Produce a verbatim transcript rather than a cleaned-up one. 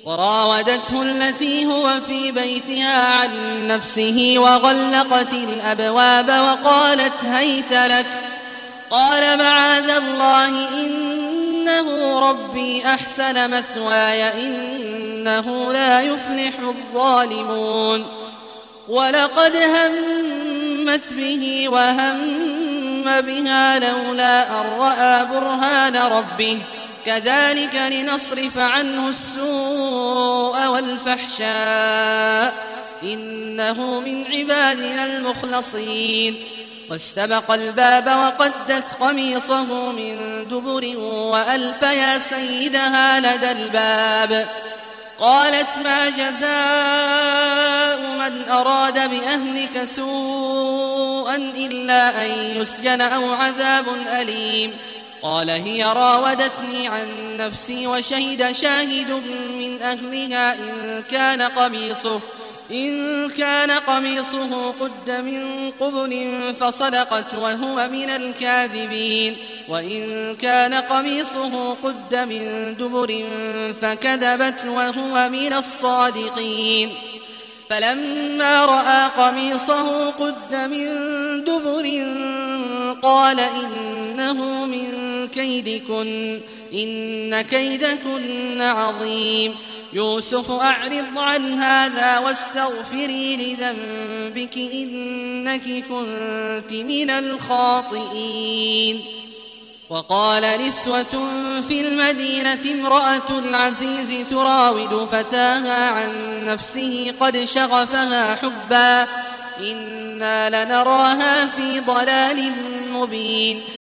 وراودته التي هو في بيتها عن نفسه وغلقت الأبواب وقالت هيت لك. قال معاذ الله إنه ربي أحسن مثواي إنه لا يفلح الظالمون. ولقد همت به وهم بها لولا أن رأى برهان ربه كذلك لنصرف عنه السوء والفحشاء إنه من عبادنا المخلصين. واستبق الباب وقدت قميصه من دبر وألف يا سيدها لدى الباب. قالت ما جزاء من أراد بأهلك سوءا إلا أن يسجن أو عذاب أليم. قال هي راودتني عن نفسي وشهد شاهد من أهلها إن كان قميصه إن كان قميصه قد من قبل فصدقت وهو من الكاذبين وإن كان قميصه قد من دبر فكذبت وهو من الصادقين. فلما رأى قميصه قد من دبر قال إنه من كيدكن إن كيدكن عظيم. يوسف أعرض عن هذا واستغفري لذنبك إنك كنت من الخاطئين. وقال نسوة في المدينة امرأة العزيز تراود فتاها عن نفسه قد شغفها حبا إنا لنراها في ضلال مبين.